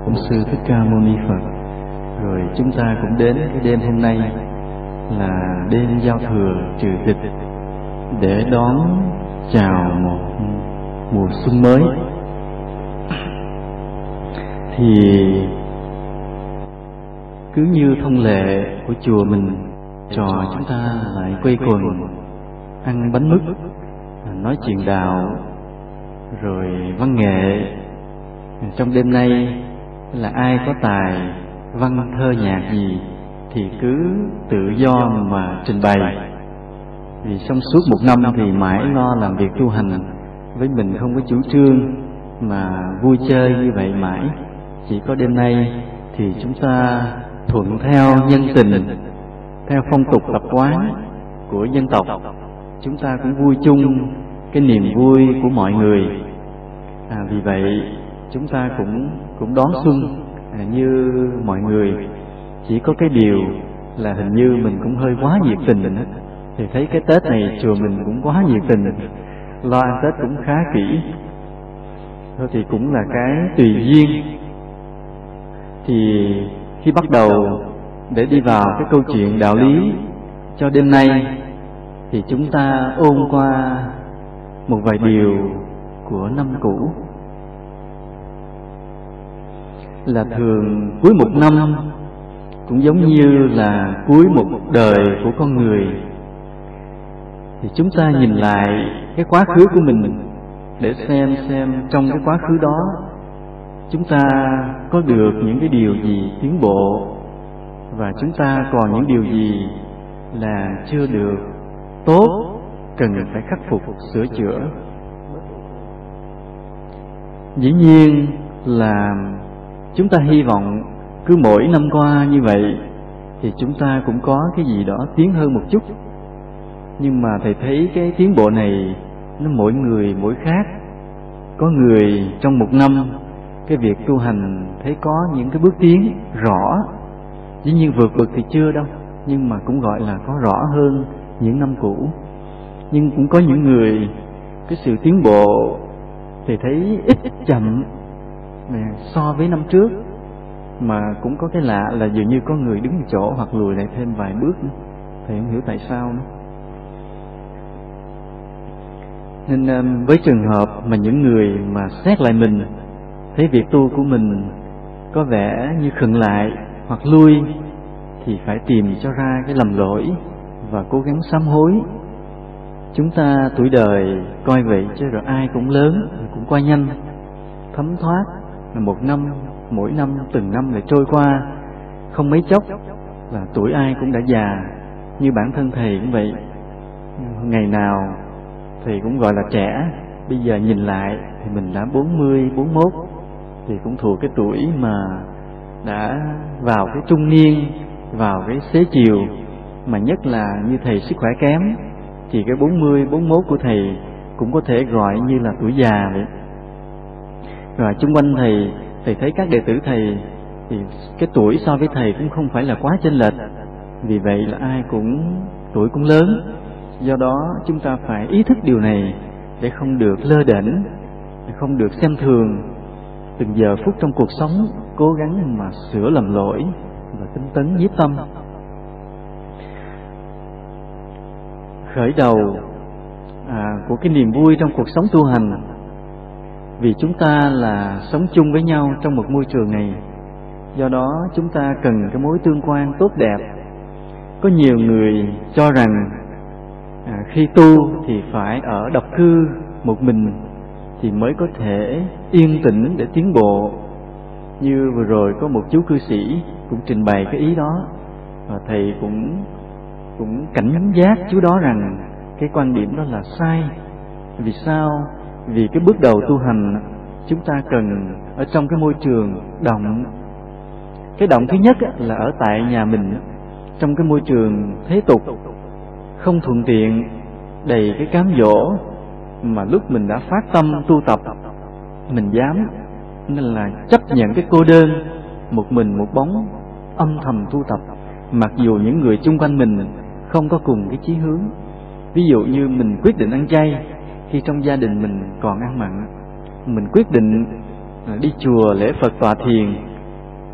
Bổn Sư Thích Ca Mâu Ni Phật. Rồi chúng ta cũng đến cái đêm hôm nay là đêm giao thừa trừ tịch, để đón chào một mùa xuân mới. Thì cứ như thông lệ của chùa mình, trò chúng ta lại quây quần ăn bánh mứt, nói chuyện đạo, rồi văn nghệ. Trong đêm nay là ai có tài văn thơ nhạc gì thì cứ tự do mà trình bày. Vì trong suốt một năm thì mãi lo làm việc tu hành, với mình không có chủ trương mà vui chơi như vậy mãi. Chỉ có đêm nay thì chúng ta thuận theo nhân tình, theo phong tục tập quán của dân tộc, chúng ta cũng vui chung cái niềm vui của mọi người. Vì vậy chúng ta cũng đón xuân như mọi người. Chỉ có cái điều là hình như mình cũng hơi quá nhiệt tình. Thì thấy cái Tết này chùa mình cũng quá nhiệt tình, lo ăn Tết cũng khá kỹ. Thôi thì cũng là cái tùy duyên. Thì khi bắt đầu để đi vào cái câu chuyện đạo lý cho đêm nay, thì chúng ta ôn qua một vài điều của năm cũ. Là thường cuối một năm cũng giống như là cuối một đời của con người, thì chúng ta nhìn lại cái quá khứ của mình để xem trong cái quá khứ đó chúng ta có được những cái điều gì tiến bộ, và chúng ta còn những điều gì là chưa được tốt, cần phải khắc phục sửa chữa. Dĩ nhiên là chúng ta hy vọng cứ mỗi năm qua như vậy thì chúng ta cũng có cái gì đó tiến hơn một chút. Nhưng mà thầy thấy cái tiến bộ này nó mỗi người mỗi khác. Có người trong một năm cái việc tu hành thấy có những cái bước tiến rõ, dĩ nhiên vượt bậc thì chưa đâu, nhưng mà cũng gọi là có rõ hơn những năm cũ. Nhưng cũng có những người cái sự tiến bộ thì thấy ít chậm so với năm trước. Mà cũng có cái lạ là dường như có người đứng chỗ hoặc lùi lại thêm vài bước nữa. Thầy không hiểu tại sao nữa. Nên với trường hợp mà những người mà xét lại mình, thấy việc tu của mình có vẻ như khựng lại hoặc lui, thì phải tìm cho ra cái lầm lỗi và cố gắng sám hối. Chúng ta tuổi đời coi vậy chứ rồi ai cũng lớn, cũng qua nhanh, thấm thoát. Là một năm, mỗi năm, từng năm lại trôi qua, không mấy chốc là tuổi ai cũng đã già. Như bản thân thầy cũng vậy, ngày nào thầy cũng gọi là trẻ. Bây giờ nhìn lại thì mình đã 40, 41, thì cũng thuộc cái tuổi mà đã vào cái trung niên, vào cái xế chiều. Mà nhất là như thầy sức khỏe kém, thì cái 40, 41 của thầy cũng có thể gọi như là tuổi già vậy. Rồi chung quanh thầy thấy các đệ tử thầy thì cái tuổi so với thầy cũng không phải là quá chênh lệch. Vì vậy là ai cũng tuổi cũng lớn. Do đó chúng ta phải ý thức điều này để không được lơ đễnh, để không được xem thường. Từng giờ phút trong cuộc sống cố gắng mà sửa lầm lỗi và tinh tấn nhiếp tâm. Khởi đầu của cái niềm vui trong cuộc sống tu hành, vì chúng ta là sống chung với nhau trong một môi trường này. Do đó chúng ta cần cái mối tương quan tốt đẹp. Có nhiều người cho rằng khi tu thì phải ở độc cư một mình thì mới có thể yên tĩnh để tiến bộ. Như vừa rồi có một chú cư sĩ cũng trình bày cái ý đó, và thầy cũng cảnh giác chú đó rằng cái quan điểm đó là sai. Vì sao? Vì cái bước đầu tu hành chúng ta cần ở trong cái môi trường động. Cái động thứ nhất là ở tại nhà mình, trong cái môi trường thế tục, không thuận tiện, đầy cái cám dỗ. Mà lúc mình đã phát tâm tu tập, mình dám nên là chấp nhận cái cô đơn, một mình một bóng, âm thầm tu tập. Mặc dù những người chung quanh mình không có cùng cái chí hướng. Ví dụ như mình quyết định ăn chay khi trong gia đình mình còn ăn mặn. Mình quyết định đi chùa lễ Phật tọa thiền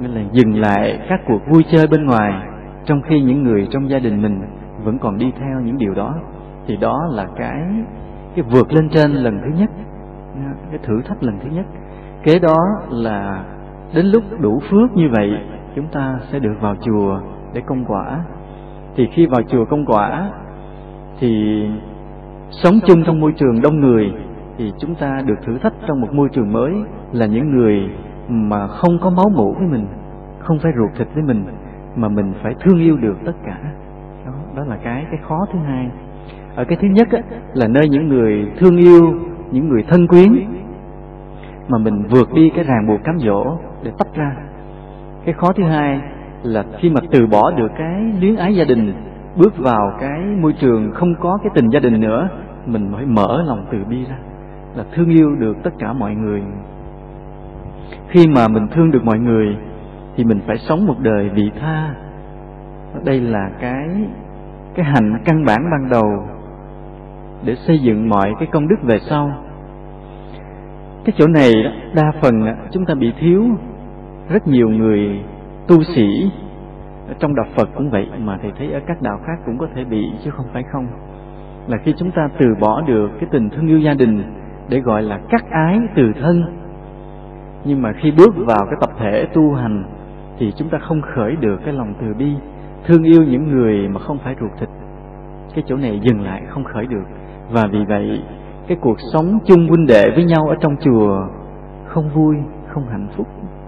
nghĩa là dừng lại các cuộc vui chơi bên ngoài, trong khi những người trong gia đình mình vẫn còn đi theo những điều đó. Thì đó là cái vượt lên trên lần thứ nhất, cái thử thách lần thứ nhất. Kế đó là đến lúc đủ phước như vậy, chúng ta sẽ được vào chùa để công quả. Thì khi vào chùa công quả thì sống chung trong môi trường đông người, thì chúng ta được thử thách trong một môi trường mới, là những người mà không có máu mủ với mình, không phải ruột thịt với mình, mà mình phải thương yêu được tất cả. Đó là cái khó thứ hai. Ở cái thứ nhất á, là nơi những người thương yêu, những người thân quyến, mà mình vượt đi cái ràng buộc cám dỗ để tách ra. Cái khó thứ hai là khi mà từ bỏ được cái luyến ái gia đình, bước vào cái môi trường không có cái tình gia đình nữa, mình phải mở lòng từ bi ra, là thương yêu được tất cả mọi người. Khi mà mình thương được mọi người thì mình phải sống một đời vị tha. Đây là cái hạnh căn bản ban đầu để xây dựng mọi cái công đức về sau. Cái chỗ này đa phần chúng ta bị thiếu. Rất nhiều người tu sĩ trong đạo Phật cũng vậy, mà thầy thấy ở các đạo khác cũng có thể bị, chứ không phải không. Là khi chúng ta từ bỏ được cái tình thương yêu gia đình để gọi là cắt ái từ thân, nhưng mà khi bước vào cái tập thể tu hành thì chúng ta không khởi được cái lòng từ bi, thương yêu những người mà không phải ruột thịt. Cái chỗ này dừng lại, không khởi được. Và vì vậy cái cuộc sống chung huynh đệ với nhau ở trong chùa không vui, không hạnh phúc.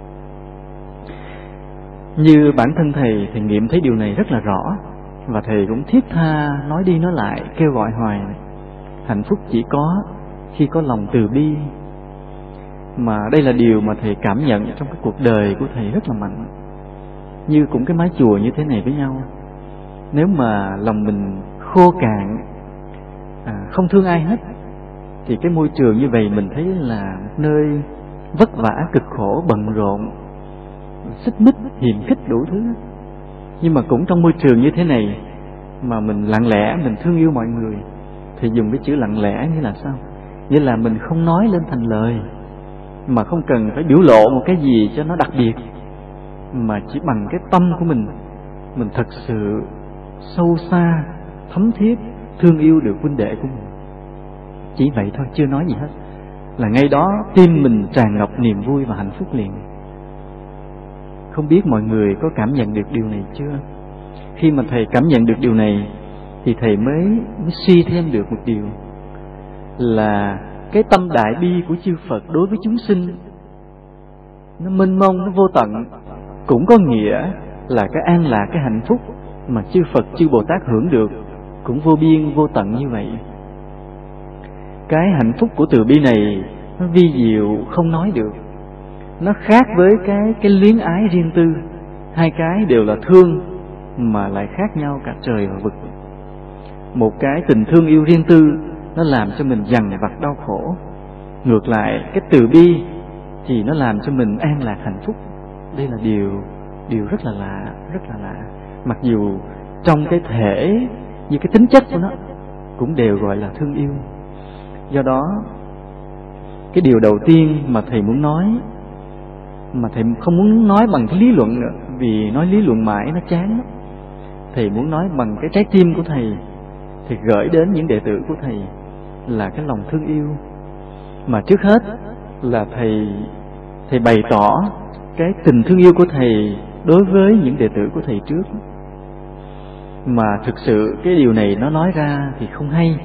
Như bản thân thầy nghiệm thấy điều này rất là rõ, và thầy cũng thiết tha nói đi nói lại, kêu gọi hoài. Hạnh phúc chỉ có khi có lòng từ bi. Mà đây là điều mà thầy cảm nhận trong cái cuộc đời của thầy rất là mạnh. Như cũng cái mái chùa như thế này với nhau, nếu mà lòng mình khô cạn, không thương ai hết, thì cái môi trường như vậy mình thấy là một nơi vất vả, cực khổ, bận rộn, xích mích, hiềm khích đủ thứ. Nhưng mà cũng trong môi trường như thế này mà mình lặng lẽ, mình thương yêu mọi người. Thì dùng cái chữ lặng lẽ như là sao? Nghĩa là mình không nói lên thành lời, mà không cần phải biểu lộ một cái gì cho nó đặc biệt, mà chỉ bằng cái tâm của mình thật sự sâu xa, thấm thiết thương yêu được huynh đệ của mình. Chỉ vậy thôi, chưa nói gì hết, là ngay đó tim mình tràn ngập niềm vui và hạnh phúc liền. Không biết mọi người có cảm nhận được điều này chưa? Khi mà thầy cảm nhận được điều này thì thầy mới suy thêm được một điều, là cái tâm đại bi của chư Phật đối với chúng sinh nó mênh mông, nó vô tận, cũng có nghĩa là cái an lạc, cái hạnh phúc mà chư Phật, chư Bồ Tát hưởng được cũng vô biên, vô tận như vậy. Cái hạnh phúc của từ bi này nó vi diệu không nói được. Nó khác với cái luyến ái riêng tư. Hai cái đều là thương mà lại khác nhau cả trời và vực. Một cái tình thương yêu riêng tư nó làm cho mình dằn vặt đau khổ. Ngược lại cái từ bi thì nó làm cho mình an lạc hạnh phúc. Đây là điều rất là lạ, rất là lạ. Mặc dù trong cái thể như cái tính chất của nó cũng đều gọi là thương yêu. Do đó cái điều đầu tiên mà thầy muốn nói, mà thầy không muốn nói bằng cái lý luận nữa, vì nói lý luận mãi nó chán lắm. Thầy muốn nói bằng cái trái tim của thầy, thì gửi đến những đệ tử của thầy là cái lòng thương yêu. Mà trước hết là thầy bày tỏ cái tình thương yêu của thầy đối với những đệ tử của thầy trước. Mà thực sự cái điều này nó nói ra thì không hay.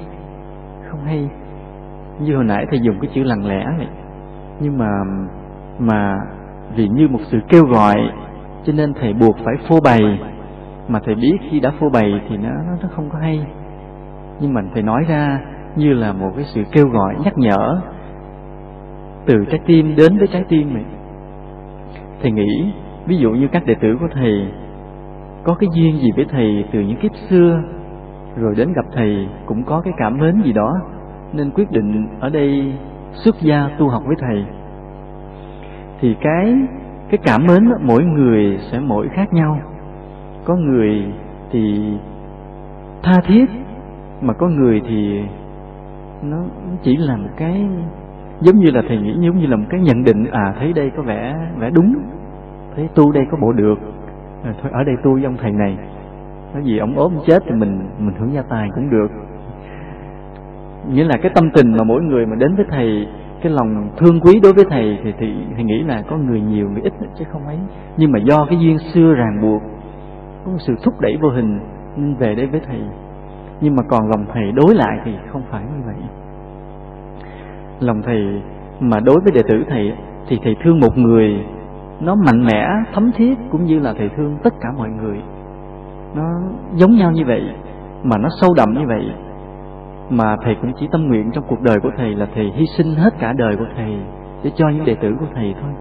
Như hồi nãy thầy dùng cái chữ lặng lẽ vậy. Nhưng mà vì như một sự kêu gọi, cho nên thầy buộc phải phô bày. Mà thầy biết khi đã phô bày thì nó không có hay. Nhưng mà thầy nói ra như là một cái sự kêu gọi, nhắc nhở từ trái tim đến với trái tim này. Thầy nghĩ ví dụ như các đệ tử của thầy có cái duyên gì với thầy từ những kiếp xưa, rồi đến gặp thầy cũng có cái cảm mến gì đó, nên quyết định ở đây xuất gia tu học với thầy. Thì cái cảm mến đó, mỗi người sẽ mỗi khác nhau. Có người thì tha thiết, mà có người thì nó chỉ là một cái giống như là thầy nghĩ giống như là một cái nhận định, thấy đây có vẻ đúng, thấy tu đây có bộ được, thôi ở đây tu với ông thầy này, nói gì ông ốm chết thì mình hưởng gia tài cũng được. Nghĩa là cái tâm tình mà mỗi người mà đến với thầy, cái lòng thương quý đối với thầy thì thầy nghĩ là có người nhiều người ít chứ không ấy. Nhưng mà do cái duyên xưa ràng buộc, có một sự thúc đẩy vô hình nên về đây với thầy. Nhưng mà còn lòng thầy đối lại thì không phải như vậy. Lòng thầy mà đối với đệ tử thầy thì thầy thương một người nó mạnh mẽ, thấm thiết, cũng như là thầy thương tất cả mọi người. Nó giống nhau như vậy, mà nó sâu đậm như vậy. Mà thầy cũng chỉ tâm nguyện trong cuộc đời của thầy là thầy hy sinh hết cả đời của thầy để cho những đệ tử của thầy thôi.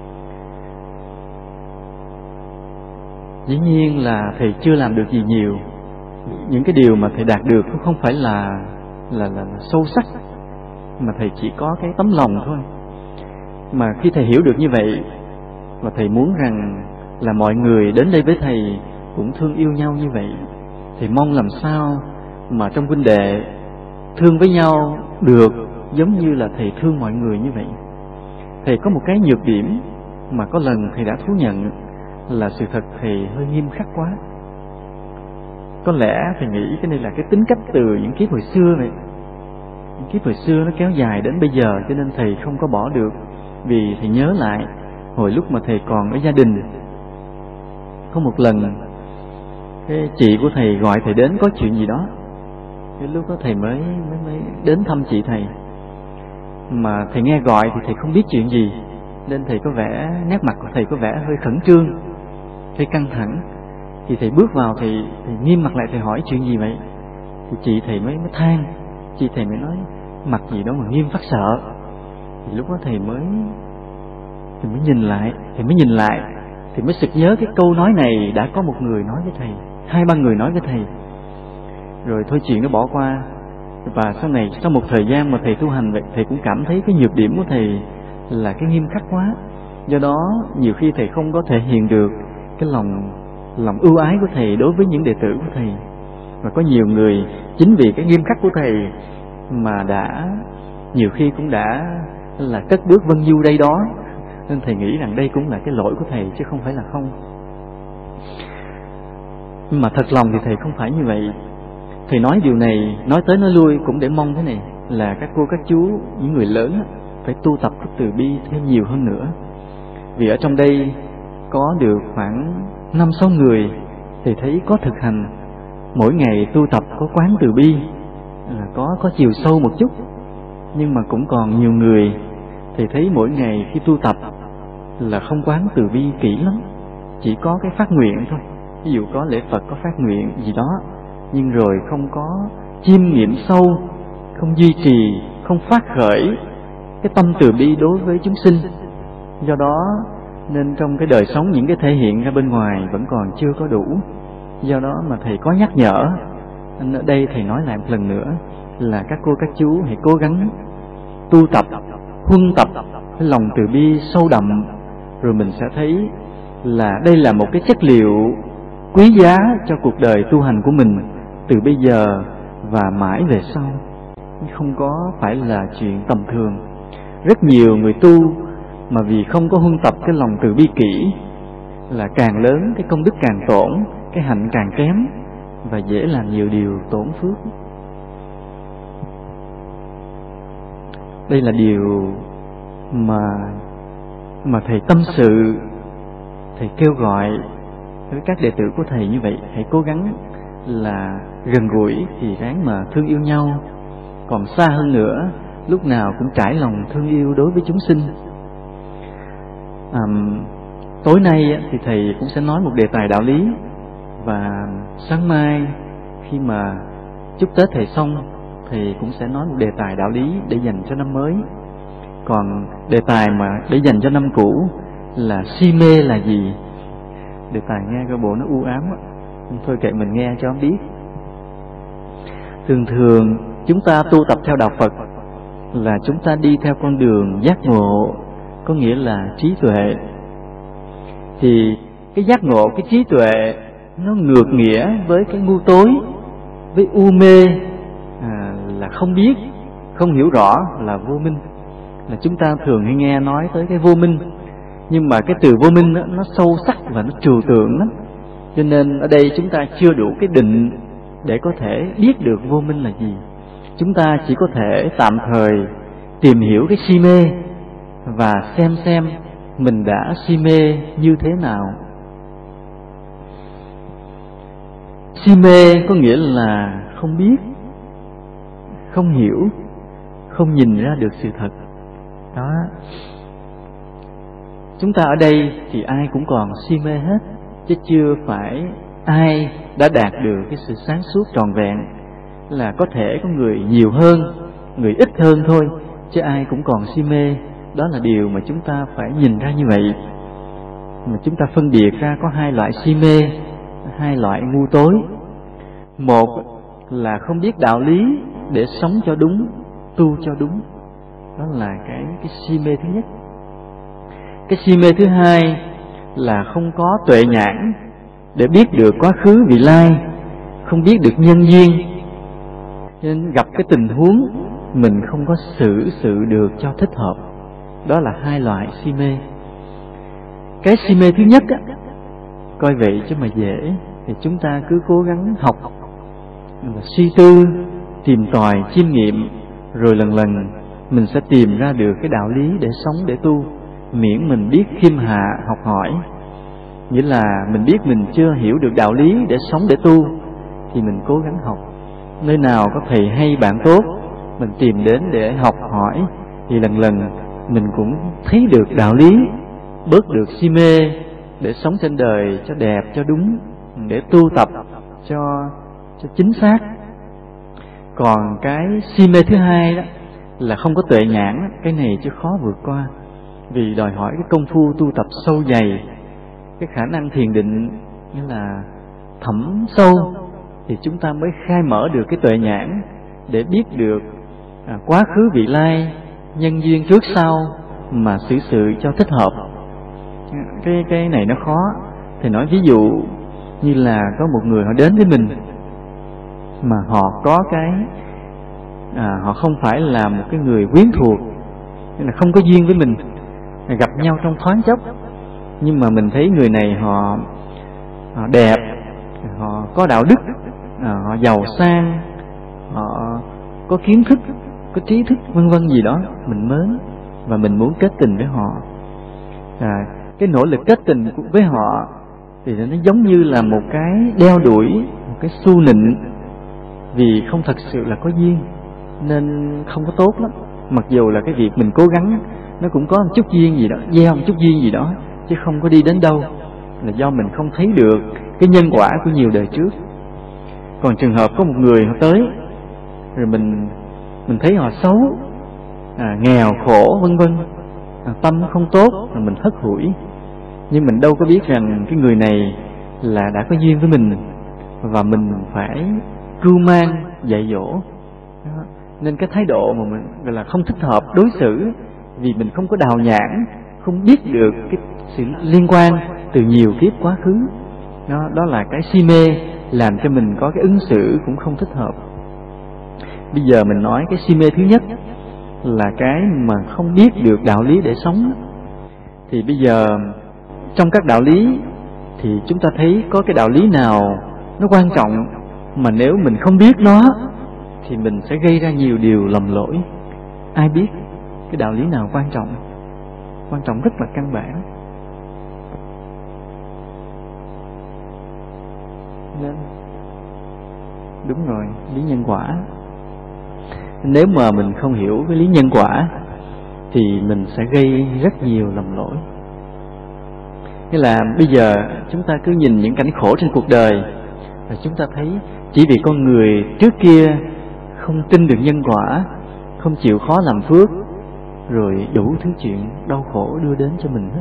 Dĩ nhiên là thầy chưa làm được gì nhiều. Những cái điều mà thầy đạt được cũng không phải là sâu sắc, mà thầy chỉ có cái tấm lòng thôi. Mà khi thầy hiểu được như vậy, và thầy muốn rằng là mọi người đến đây với thầy cũng thương yêu nhau như vậy, thầy mong làm sao mà trong huynh đệ thương với nhau được giống như là thầy thương mọi người như vậy. Thầy có một cái nhược điểm mà có lần thầy đã thú nhận là sự thật thầy hơi nghiêm khắc quá. Có lẽ thầy nghĩ cái này là cái tính cách từ những kiếp hồi xưa vậy. Những kiếp hồi xưa nó kéo dài đến bây giờ, cho nên thầy không có bỏ được. Vì thầy nhớ lại hồi lúc mà thầy còn ở gia đình, có một lần cái chị của thầy gọi thầy đến có chuyện gì đó. Cái lúc đó thầy mới đến thăm chị thầy. Mà thầy nghe gọi thì thầy không biết chuyện gì, nên thầy có vẻ, nét mặt của thầy có vẻ hơi khẩn trương, hơi căng thẳng. Thì thầy bước vào, thầy nghiêm mặt lại, thầy hỏi chuyện gì vậy. Thì chị thầy mới than. Chị thầy mới nói mặt gì đó mà nghiêm phát sợ. Thì lúc đó thầy mới nhìn lại, thì mới sực nhớ cái câu nói này đã có một người nói với thầy, 2-3 người nói với thầy. Rồi thôi chuyện nó bỏ qua. Và sau này, sau một thời gian mà thầy tu hành vậy, thầy cũng cảm thấy cái nhược điểm của thầy là cái nghiêm khắc quá. Do đó nhiều khi thầy không có thể hiện được cái lòng ưu ái của thầy đối với những đệ tử của thầy. Và có nhiều người chính vì cái nghiêm khắc của thầy mà nhiều khi cũng đã là cất bước vâng du đây đó. Nên thầy nghĩ rằng đây cũng là cái lỗi của thầy chứ không phải là không. Nhưng mà thật lòng thì thầy không phải như vậy. Thầy nói điều này, nói tới nói lui cũng để mong thế này, là các cô các chú, những người lớn phải tu tập từ bi thêm nhiều hơn nữa. Vì ở trong đây có được khoảng 5-6 người thầy thấy có thực hành, mỗi ngày tu tập có quán từ bi, là có chiều sâu một chút. Nhưng mà cũng còn nhiều người thầy thấy mỗi ngày khi tu tập là không quán từ bi kỹ lắm, chỉ có cái phát nguyện thôi. Ví dụ có lễ Phật, có phát nguyện gì đó, nhưng rồi không có chiêm nghiệm sâu, không duy trì, không phát khởi cái tâm từ bi đối với chúng sinh. Do đó nên trong cái đời sống những cái thể hiện ra bên ngoài vẫn còn chưa có đủ. Do đó mà thầy có nhắc nhở. Ở đây thầy nói lại một lần nữa là các cô các chú hãy cố gắng tu tập, huân tập cái lòng từ bi sâu đậm, rồi mình sẽ thấy là đây là một cái chất liệu quý giá cho cuộc đời tu hành của mình từ bây giờ và mãi về sau. Không có phải là chuyện tầm thường. Rất nhiều người tu mà vì không có huân tập cái lòng từ bi kỹ, là càng lớn cái công đức càng tổn, cái hạnh càng kém, và dễ làm nhiều điều tổn phước. Đây là điều mà thầy tâm sự, thầy kêu gọi với các đệ tử của thầy như vậy. Hãy cố gắng là gần gũi thì ráng mà thương yêu nhau, còn xa hơn nữa lúc nào cũng trải lòng thương yêu đối với chúng sinh. Tối nay thì thầy cũng sẽ nói một đề tài đạo lý, và sáng mai khi mà chúc Tết thầy xong, thầy cũng sẽ nói một đề tài đạo lý để dành cho năm mới. Còn đề tài mà để dành cho năm cũ là si mê là gì? Đề tài nghe coi bộ nó u ám á, thôi kệ mình nghe cho biết. Thường thường chúng ta tu tập theo đạo Phật là chúng ta đi theo con đường giác ngộ, có nghĩa là trí tuệ. Thì cái giác ngộ, cái trí tuệ nó ngược nghĩa với cái ngu tối, với u mê là không biết, không hiểu rõ là vô minh. Là chúng ta thường hay nghe nói tới cái vô minh. Nhưng mà cái từ vô minh đó, nó sâu sắc và nó trừu tượng lắm. Cho nên ở đây chúng ta chưa đủ cái định để có thể biết được vô minh là gì. Chúng ta chỉ có thể tạm thời tìm hiểu cái si mê và xem mình đã si mê như thế nào. Si mê có nghĩa là không biết, không hiểu, không nhìn ra được sự thật. Đó. Chúng ta ở đây thì ai cũng còn si mê hết, chứ chưa phải ai đã đạt được cái sự sáng suốt trọn vẹn. Là có thể có người nhiều hơn, người ít hơn thôi, chứ ai cũng còn si mê. Đó là điều mà chúng ta phải nhìn ra như vậy. Mà chúng ta phân biệt ra có hai loại si mê, hai loại ngu tối. Một là không biết đạo lý để sống cho đúng, tu cho đúng. Đó là cái si mê thứ nhất. Cái si mê thứ hai là không có tuệ nhãn để biết được quá khứ vị lai, không biết được nhân duyên, nên gặp cái tình huống mình không có xử sự được cho thích hợp. Đó là hai loại si mê. Cái si mê thứ nhất á, coi vậy chứ mà dễ, thì chúng ta cứ cố gắng học, suy tư, tìm tòi, chiêm nghiệm, rồi lần lần mình sẽ tìm ra được cái đạo lý để sống, để tu. Miễn mình biết khiêm hạ học hỏi. Nghĩa là mình biết mình chưa hiểu được đạo lý để sống, để tu, thì mình cố gắng học. Nơi nào có thầy hay bạn tốt, mình tìm đến để học hỏi, thì lần lần mình cũng thấy được đạo lý, bớt được si mê, để sống trên đời cho đẹp, cho đúng, để tu tập cho chính xác. Còn cái si mê thứ hai đó là không có tuệ nhãn. Cái này chứ khó vượt qua, vì đòi hỏi cái công phu tu tập sâu dày, cái khả năng thiền định nghĩa là thẩm sâu, thì chúng ta mới khai mở được cái tuệ nhãn để biết được quá khứ vị lai, nhân duyên trước sau, mà xử sự cho thích hợp. Cái này nó khó. Thì nói ví dụ như là có một người họ đến với mình, mà họ có cái họ không phải là một cái người quyến thuộc, nên là không có duyên với mình, gặp nhau trong thoáng chốc. Nhưng mà mình thấy người này họ đẹp, họ có đạo đức, họ giàu sang, họ có kiến thức, có trí thức, vân vân gì đó, mình mến và mình muốn kết tình với họ. Cái nỗ lực kết tình với họ thì nó giống như là một cái đeo đuổi, một cái xu nịnh, vì không thật sự là có duyên nên không có tốt lắm. Mặc dù là cái việc mình cố gắng nó cũng có một chút duyên gì đó, gieo một chút duyên gì đó, chứ không có đi đến đâu, là do mình không thấy được cái nhân quả của nhiều đời trước. Còn trường hợp có một người họ tới, rồi mình thấy họ xấu, nghèo khổ vân vân, tâm không tốt, là mình hất hủi. Nhưng mình đâu có biết rằng cái người này là đã có duyên với mình, và mình phải cưu mang dạy dỗ. Nên cái thái độ mà mình gọi là không thích hợp đối xử, vì mình không có đào nhãn, không biết được cái sự liên quan từ nhiều kiếp quá khứ. Đó là cái si mê làm cho mình có cái ứng xử cũng không thích hợp. Bây giờ mình nói cái si mê thứ nhất là cái mà không biết được đạo lý để sống. Thì bây giờ trong các đạo lý thì chúng ta thấy có cái đạo lý nào nó quan trọng mà nếu mình không biết nó thì mình sẽ gây ra nhiều điều lầm lỗi. Ai biết cái đạo lý nào quan trọng? Quan trọng rất là căn bản. Nên đúng rồi, lý nhân quả. Nếu mà mình không hiểu cái lý nhân quả thì mình sẽ gây rất nhiều lầm lỗi. Nghĩa là bây giờ chúng ta cứ nhìn những cảnh khổ trên cuộc đời, và chúng ta thấy chỉ vì con người trước kia không tin được nhân quả, không chịu khó làm phước, rồi đủ thứ chuyện đau khổ đưa đến cho mình hết.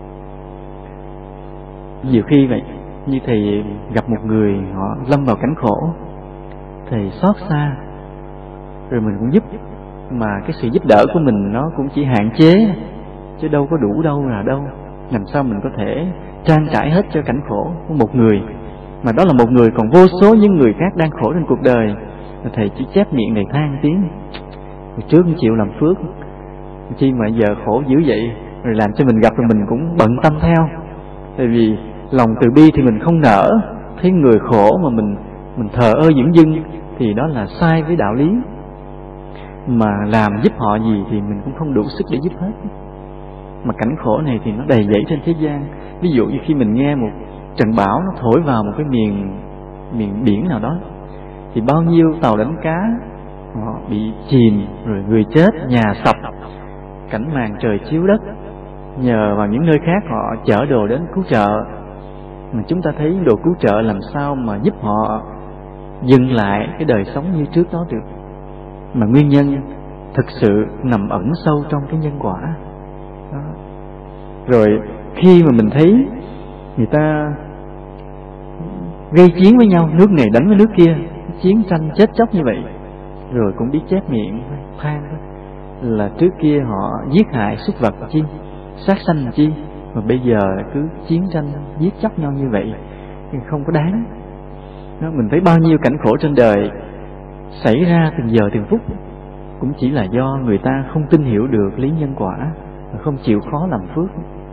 Nhiều khi vậy, như thầy gặp một người họ lâm vào cảnh khổ, thầy xót xa, rồi mình cũng giúp, mà cái sự giúp đỡ của mình nó cũng chỉ hạn chế, chứ đâu có đủ đâu là đâu. Làm sao mình có thể trang trải hết cho cảnh khổ của một người, mà đó là một người còn vô số những người khác đang khổ trên cuộc đời. Thầy chỉ chép miệng này than tiếng, hồi trước không chịu làm phước, chi mà giờ khổ dữ vậy, rồi làm cho mình gặp rồi mình cũng bận tâm theo. Tại vì lòng từ bi thì mình không nỡ thấy người khổ mà mình thờ ơ dửng dưng, thì đó là sai với đạo lý. Mà làm giúp họ gì thì mình cũng không đủ sức để giúp hết. Mà cảnh khổ này thì nó đầy dẫy trên thế gian. Ví dụ như khi mình nghe một trận bão nó thổi vào một cái miền biển nào đó, thì bao nhiêu tàu đánh cá họ bị chìm, rồi người chết, nhà sập, cảnh màn trời chiếu đất. Nhờ vào những nơi khác họ chở đồ đến cứu trợ, mà chúng ta thấy đồ cứu trợ làm sao mà giúp họ dừng lại cái đời sống như trước đó được. Mà nguyên nhân thực sự nằm ẩn sâu trong cái nhân quả đó. Rồi khi mà mình thấy người ta gây chiến với nhau, nước này đánh với nước kia, chiến tranh chết chóc như vậy, rồi cũng biết chép miệng than là trước kia họ giết hại súc vật chi, sát sanh chi, mà bây giờ cứ chiến tranh giết chóc nhau như vậy, không có đáng. Đó, mình thấy bao nhiêu cảnh khổ trên đời xảy ra từng giờ từng phút, cũng chỉ là do người ta không tin hiểu được lý nhân quả, không chịu khó làm phước.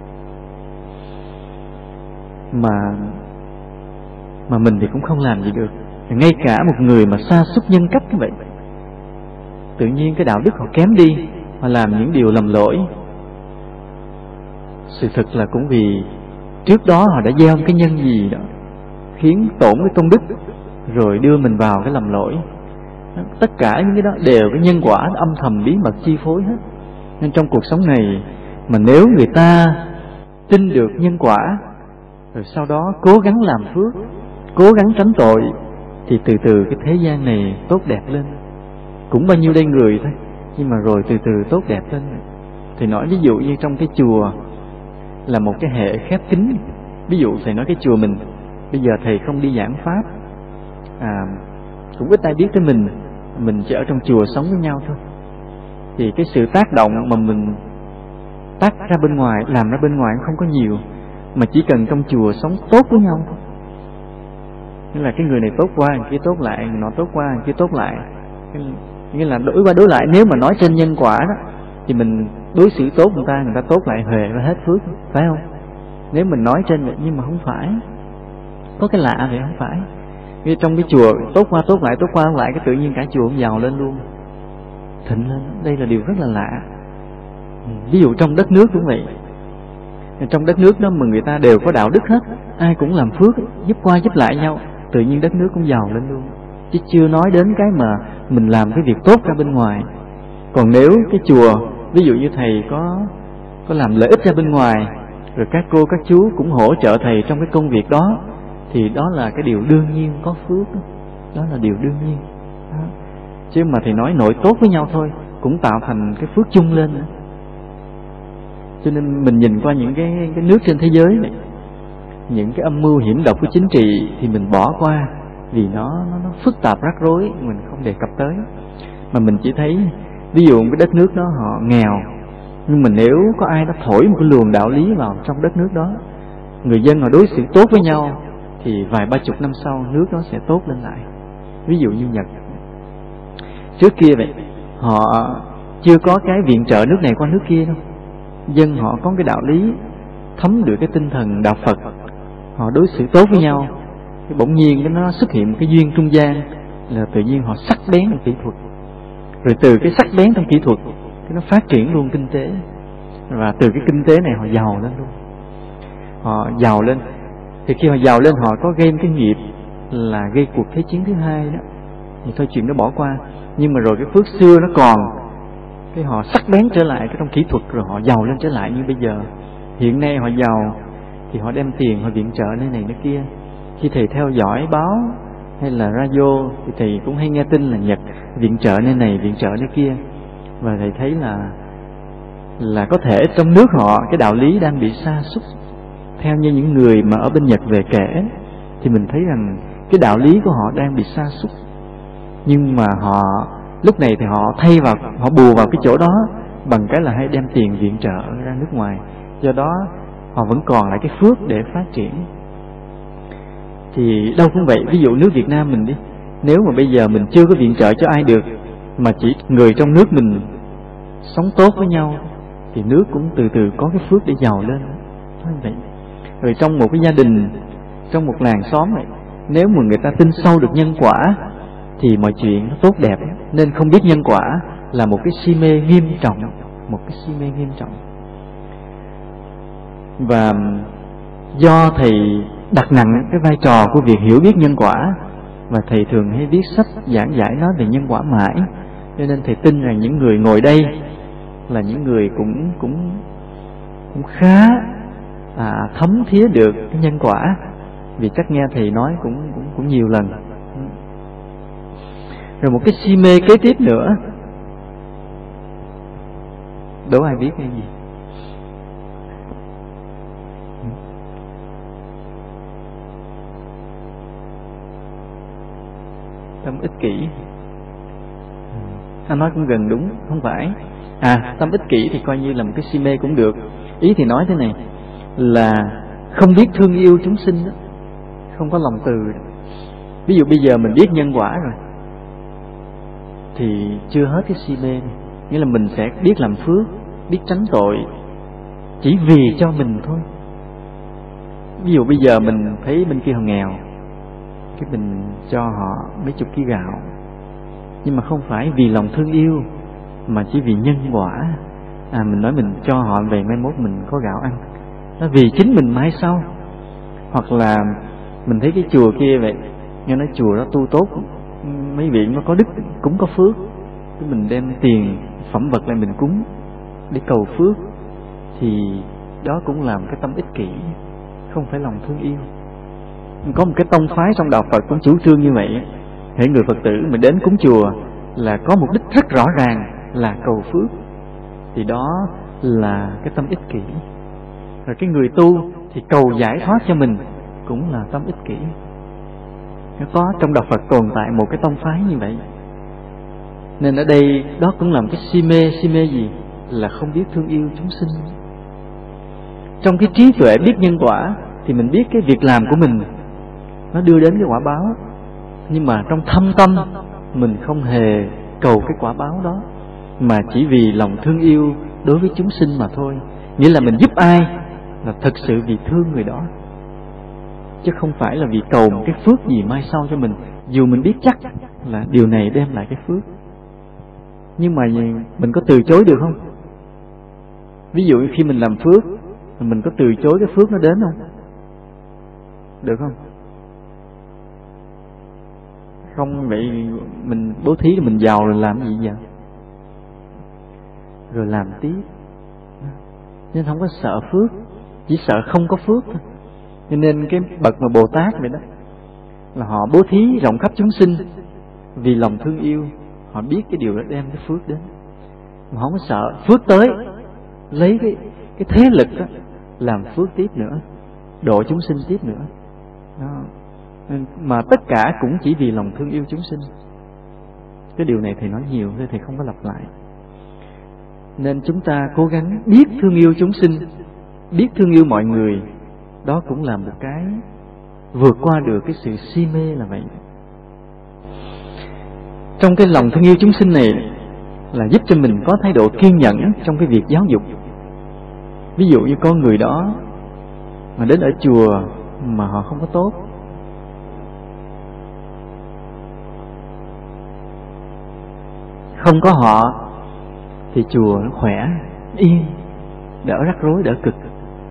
Mà mình thì cũng không làm gì được. Ngay cả một người mà sa sút nhân cách như vậy, tự nhiên cái đạo đức họ kém đi, họ làm những điều lầm lỗi. Sự thật là cũng vì trước đó họ đã gieo cái nhân gì đó khiến tổn cái công đức, rồi đưa mình vào cái lầm lỗi. Tất cả những cái đó đều cái nhân quả âm thầm bí mật chi phối hết. Nên trong cuộc sống này mà nếu người ta tin được nhân quả, rồi sau đó cố gắng làm phước, cố gắng tránh tội, thì từ từ cái thế gian này tốt đẹp lên. Cũng bao nhiêu đây người thôi, nhưng mà rồi từ từ tốt đẹp lên. Thì nói ví dụ như trong cái chùa là một cái hệ khép kín. Ví dụ thầy nói cái chùa mình, bây giờ thầy không đi giảng pháp, cũng ít ai biết tới mình chỉ ở trong chùa sống với nhau thôi. Thì cái sự tác động mà mình tác ra bên ngoài, làm ra bên ngoài không có nhiều, mà chỉ cần trong chùa sống tốt với nhau thôi. Nghĩa là cái người này tốt qua, người kia tốt lại, người nọ tốt qua, người kia tốt lại. Nghĩa là đổi qua đổi lại. Nếu mà nói trên nhân quả đó, thì mình đối xử tốt người ta tốt lại huề và hết phước, phải không? Nếu mình nói trên vậy, nhưng mà không phải. Có cái lạ vậy, không phải. Như trong cái chùa tốt qua tốt lại, cái tự nhiên cả chùa cũng giàu lên luôn, thịnh lên. Đây là điều rất là lạ. Ví dụ trong đất nước cũng vậy. Trong đất nước đó mà người ta đều có đạo đức hết, ai cũng làm phước, giúp qua giúp lại nhau, tự nhiên đất nước cũng giàu lên luôn. Chứ chưa nói đến cái mà mình làm cái việc tốt ra bên ngoài. Còn nếu cái chùa, ví dụ như thầy có làm lợi ích ra bên ngoài, rồi các cô các chú cũng hỗ trợ thầy trong cái công việc đó, thì đó là cái điều đương nhiên có phước. Đó là điều đương nhiên đó. Chứ mà thầy nói nội tốt với nhau thôi cũng tạo thành cái phước chung lên nữa. Cho nên mình nhìn qua những cái nước trên thế giới này, những cái âm mưu hiểm độc của chính trị thì mình bỏ qua, vì nó phức tạp rắc rối, mình không đề cập tới. Mà mình chỉ thấy ví dụ cái đất nước đó họ nghèo, nhưng mà nếu có ai đó thổi một cái luồng đạo lý vào trong đất nước đó, người dân họ đối xử tốt với nhau, thì vài ba chục năm sau nước đó sẽ tốt lên lại. Ví dụ như Nhật trước kia vậy, họ chưa có cái viện trợ nước này qua nước kia đâu, dân họ có cái đạo lý, thấm được cái tinh thần đạo Phật, họ đối xử tốt với nhau. Cái bỗng nhiên cái nó xuất hiện một cái duyên trung gian, là tự nhiên họ sắc bén trong kỹ thuật, rồi từ cái sắc bén trong kỹ thuật cái nó phát triển luôn kinh tế, và từ cái kinh tế này họ giàu lên luôn. Họ giàu lên, thì khi họ giàu lên họ có gây cái nghiệp là gây cuộc thế chiến thứ hai đó, thì thôi chuyện đó bỏ qua. Nhưng mà rồi cái phước xưa nó còn, cái họ sắc bén trở lại cái trong kỹ thuật, rồi họ giàu lên trở lại. Như bây giờ hiện nay họ giàu thì họ đem tiền họ viện trợ nơi này nơi kia. Khi thầy theo dõi báo hay là radio thì thầy cũng hay nghe tin là Nhật viện trợ nơi này viện trợ nơi kia, và thầy thấy là có thể trong nước họ cái đạo lý đang bị sa sút. Theo như những người mà ở bên Nhật về kể, thì mình thấy rằng cái đạo lý của họ đang bị sa sút. Nhưng mà họ lúc này thì họ thay vào, họ bù vào cái chỗ đó bằng cái là hay đem tiền viện trợ ra nước ngoài. Do đó họ vẫn còn lại cái phước để phát triển. Thì đâu cũng vậy. Ví dụ nước Việt Nam mình đi, nếu mà bây giờ mình chưa có viện trợ cho ai được, mà chỉ người trong nước mình sống tốt với nhau, thì nước cũng từ từ có cái phước để giàu lên. Nói vậy. Rồi trong một cái gia đình, trong một làng xóm này, nếu mà người ta tin sâu được nhân quả thì mọi chuyện nó tốt đẹp. Nên không biết nhân quả là một cái si mê nghiêm trọng, một cái si mê nghiêm trọng. Và do thầy đặt nặng cái vai trò của việc hiểu biết nhân quả, và thầy thường hay viết sách giảng giải nói về nhân quả mãi, cho nên thầy tin rằng những người ngồi đây là những người cũng khá thấm thía được cái nhân quả, vì chắc nghe thầy nói cũng nhiều lần. Rồi một cái si mê kế tiếp nữa, đố ai biết cái gì? Tâm ích kỷ. Anh nói cũng gần đúng, không phải. Tâm ích kỷ thì coi như là một cái si mê cũng được. Ý thì nói thế này, là không biết thương yêu chúng sinh đó, không có lòng từ đó. Ví dụ bây giờ mình biết nhân quả rồi thì chưa hết cái si mê này. Nghĩa là mình sẽ biết làm phước, biết tránh tội, chỉ vì cho mình thôi. Ví dụ bây giờ mình thấy bên kia họ nghèo, cái mình cho họ mấy chục ký gạo, nhưng mà không phải vì lòng thương yêu, mà chỉ vì nhân quả. Mình nói mình cho họ về mai mốt mình có gạo ăn, nó vì chính mình mai sau. Hoặc là mình thấy cái chùa kia vậy, nghe nói chùa đó tu tốt, mấy vị nó có đức cũng có phước, cái mình đem tiền phẩm vật lại mình cúng để cầu phước, thì đó cũng làm cái tâm ích kỷ, không phải lòng thương yêu. Có một cái tông phái trong đạo Phật cũng chủ trương như vậy. Hễ người Phật tử mình đến cúng chùa là có mục đích rất rõ ràng là cầu phước, thì đó là cái tâm ích kỷ. Rồi cái người tu thì cầu giải thoát cho mình cũng là tâm ích kỷ. Nó có trong đạo Phật tồn tại một cái tông phái như vậy. Nên ở đây đó cũng là một cái si mê gì? Là không biết thương yêu chúng sinh. Trong cái trí tuệ biết nhân quả thì mình biết cái việc làm của mình nó đưa đến cái quả báo, nhưng mà trong thâm tâm mình không hề cầu cái quả báo đó, mà chỉ vì lòng thương yêu đối với chúng sinh mà thôi. Nghĩa là mình giúp ai là thật sự vì thương người đó, chứ không phải là vì cầu một cái phước gì mai sau cho mình, dù mình biết chắc là điều này đem lại cái phước. Nhưng mà mình có từ chối được không? Ví dụ khi mình làm phước, mình có từ chối cái phước nó đến không? Được không? Không vậy mình bố thí thì mình giàu rồi làm gì vậy? Rồi làm tiếp. Nên không có sợ phước, chỉ sợ không có phước thôi. Cho nên cái bậc mà Bồ Tát vậy đó, là họ bố thí rộng khắp chúng sinh vì lòng thương yêu. Họ biết cái điều đó đem cái phước đến, mà không có sợ phước tới, lấy cái thế lực đó làm phước tiếp nữa, độ chúng sinh tiếp nữa đó. Mà tất cả cũng chỉ vì lòng thương yêu chúng sinh. Cái điều này thầy nói nhiều nên thầy không có lặp lại. Nên chúng ta cố gắng biết thương yêu chúng sinh, biết thương yêu mọi người. Đó cũng là một cái vượt qua được cái sự si mê là vậy. Trong cái lòng thương yêu chúng sinh này là giúp cho mình có thái độ kiên nhẫn trong cái việc giáo dục. Ví dụ như có người đó mà đến ở chùa mà họ không có tốt, không có họ thì chùa nó khỏe, yên, đỡ rắc rối, đỡ cực.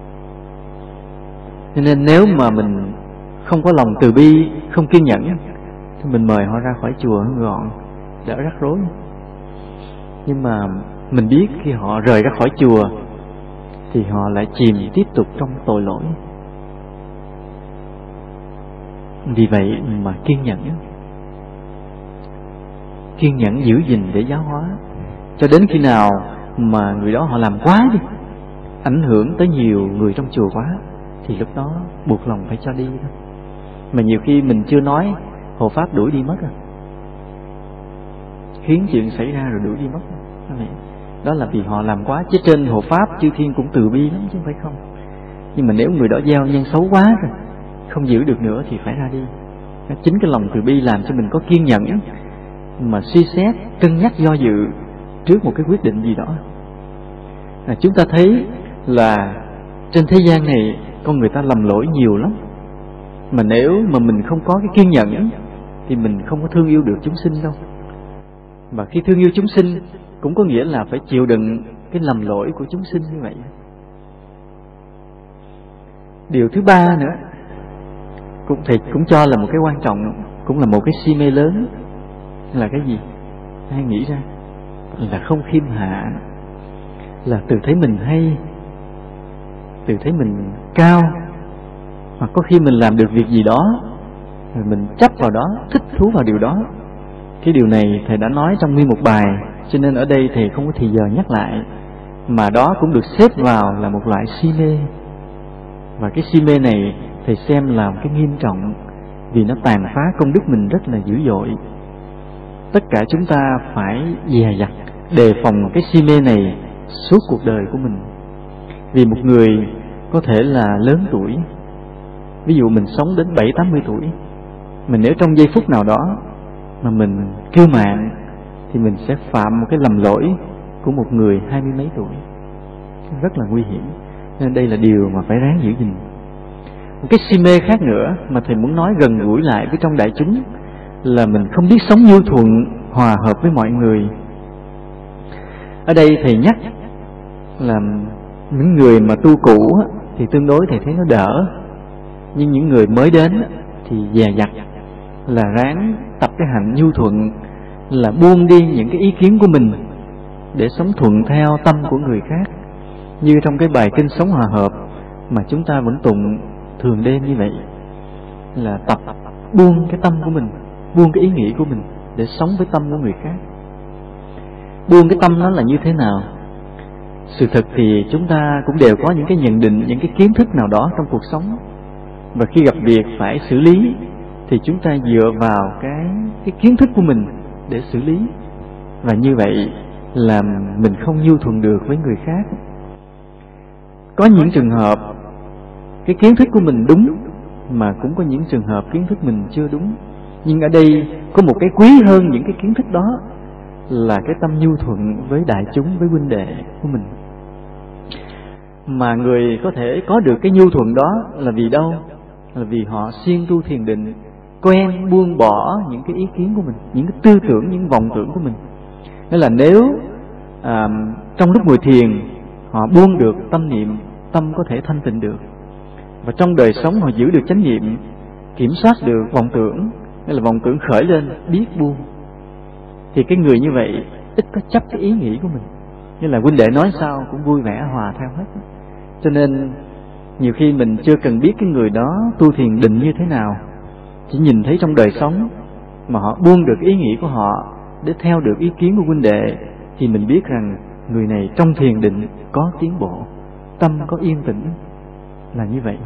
Cho nên nếu mà mình không có lòng từ bi, không kiên nhẫn, thì mình mời họ ra khỏi chùa gọn, đỡ rắc rối. Nhưng mà mình biết khi họ rời ra khỏi chùa thì họ lại chìm tiếp tục trong tội lỗi. Vì vậy mà kiên nhẫn giữ gìn để giáo hóa, cho đến khi nào mà người đó họ làm quá đi, ảnh hưởng tới nhiều người trong chùa quá, thì lúc đó buộc lòng phải cho đi đó. Mà nhiều khi mình chưa nói, hộ pháp đuổi đi mất rồi, khiến chuyện xảy ra rồi đuổi đi mất. Đó là vì họ làm quá, chứ trên hộ pháp chư thiên cũng từ bi lắm chứ không phải không. Nhưng mà nếu người đó gieo nhân xấu quá rồi, không giữ được nữa thì phải ra đi. Chính cái lòng từ bi làm cho mình có kiên nhẫn mà suy xét, cân nhắc, do dự trước một cái quyết định gì đó. Chúng ta thấy là trên thế gian này con người ta lầm lỗi nhiều lắm, mà nếu mà mình không có cái kiên nhẫn thì mình không có thương yêu được chúng sinh đâu. Và khi thương yêu chúng sinh cũng có nghĩa là phải chịu đựng cái lầm lỗi của chúng sinh như vậy. Điều thứ ba nữa cũng cho là một cái quan trọng, cũng là một cái si mê lớn, là cái gì? Ai nghĩ ra? Là không khiêm hạ, là tự thấy mình hay, tự thấy mình cao, hoặc có khi mình làm được việc gì đó rồi mình chấp vào đó, thích thú vào điều đó. Cái điều này thầy đã nói trong nguyên một bài, cho nên ở đây thầy không có thì giờ nhắc lại. Mà đó cũng được xếp vào là một loại si mê. Và cái si mê này thầy xem là một cái nghiêm trọng, vì nó tàn phá công đức mình rất là dữ dội. Tất cả chúng ta phải dè dặt đề phòng cái si mê này suốt cuộc đời của mình. Vì một người có thể là lớn tuổi, ví dụ mình sống đến 70-80 tuổi, mình nếu trong giây phút nào đó mà mình kiêu mạn thì mình sẽ phạm một cái lầm lỗi của một người 20 mấy tuổi, rất là nguy hiểm. Nên đây là điều mà phải ráng giữ gìn. Một cái si mê khác nữa mà thầy muốn nói gần gũi lại với trong đại chúng là mình không biết sống nhu thuận, hòa hợp với mọi người. Ở đây thầy nhắc là những người mà tu cũ thì tương đối thầy thấy nó đỡ, nhưng những người mới đến thì dè dặt là ráng tập cái hạnh nhu thuận, là buông đi những cái ý kiến của mình để sống thuận theo tâm của người khác. Như trong cái bài kinh Sống Hòa Hợp mà chúng ta vẫn tụng thường đêm như vậy, là tập buông cái tâm của mình, buông cái ý nghĩ của mình để sống với tâm của người khác. Buông cái tâm nó là như thế nào? Sự thật thì chúng ta cũng đều có những cái nhận định, những cái kiến thức nào đó trong cuộc sống, và khi gặp việc phải xử lý thì chúng ta dựa vào cái kiến thức của mình để xử lý, và như vậy là mình không nhu thuận được với người khác. Có những trường hợp cái kiến thức của mình đúng, mà cũng có những trường hợp kiến thức mình chưa đúng. Nhưng ở đây có một cái quý hơn những cái kiến thức đó, là cái tâm nhu thuận với đại chúng, với huynh đệ của mình. Mà người có thể có được cái nhu thuận đó là vì đâu? Là vì họ siêng tu thiền định, quen buông bỏ những cái ý kiến của mình, những cái tư tưởng, những vọng tưởng của mình. Nên là nếu trong lúc ngồi thiền họ buông được tâm niệm, tâm có thể thanh tịnh được. Và trong đời sống họ giữ được chánh niệm, kiểm soát được vọng tưởng, nên là vọng tưởng khởi lên biết buông, thì cái người như vậy ít có chấp cái ý nghĩ của mình. Như là huynh đệ nói sao cũng vui vẻ hòa theo hết. Cho nên nhiều khi mình chưa cần biết cái người đó tu thiền định như thế nào, chỉ nhìn thấy trong đời sống mà họ buông được ý nghĩ của họ để theo được ý kiến của huynh đệ, thì mình biết rằng người này trong thiền định có tiến bộ, tâm có yên tĩnh, là như vậy.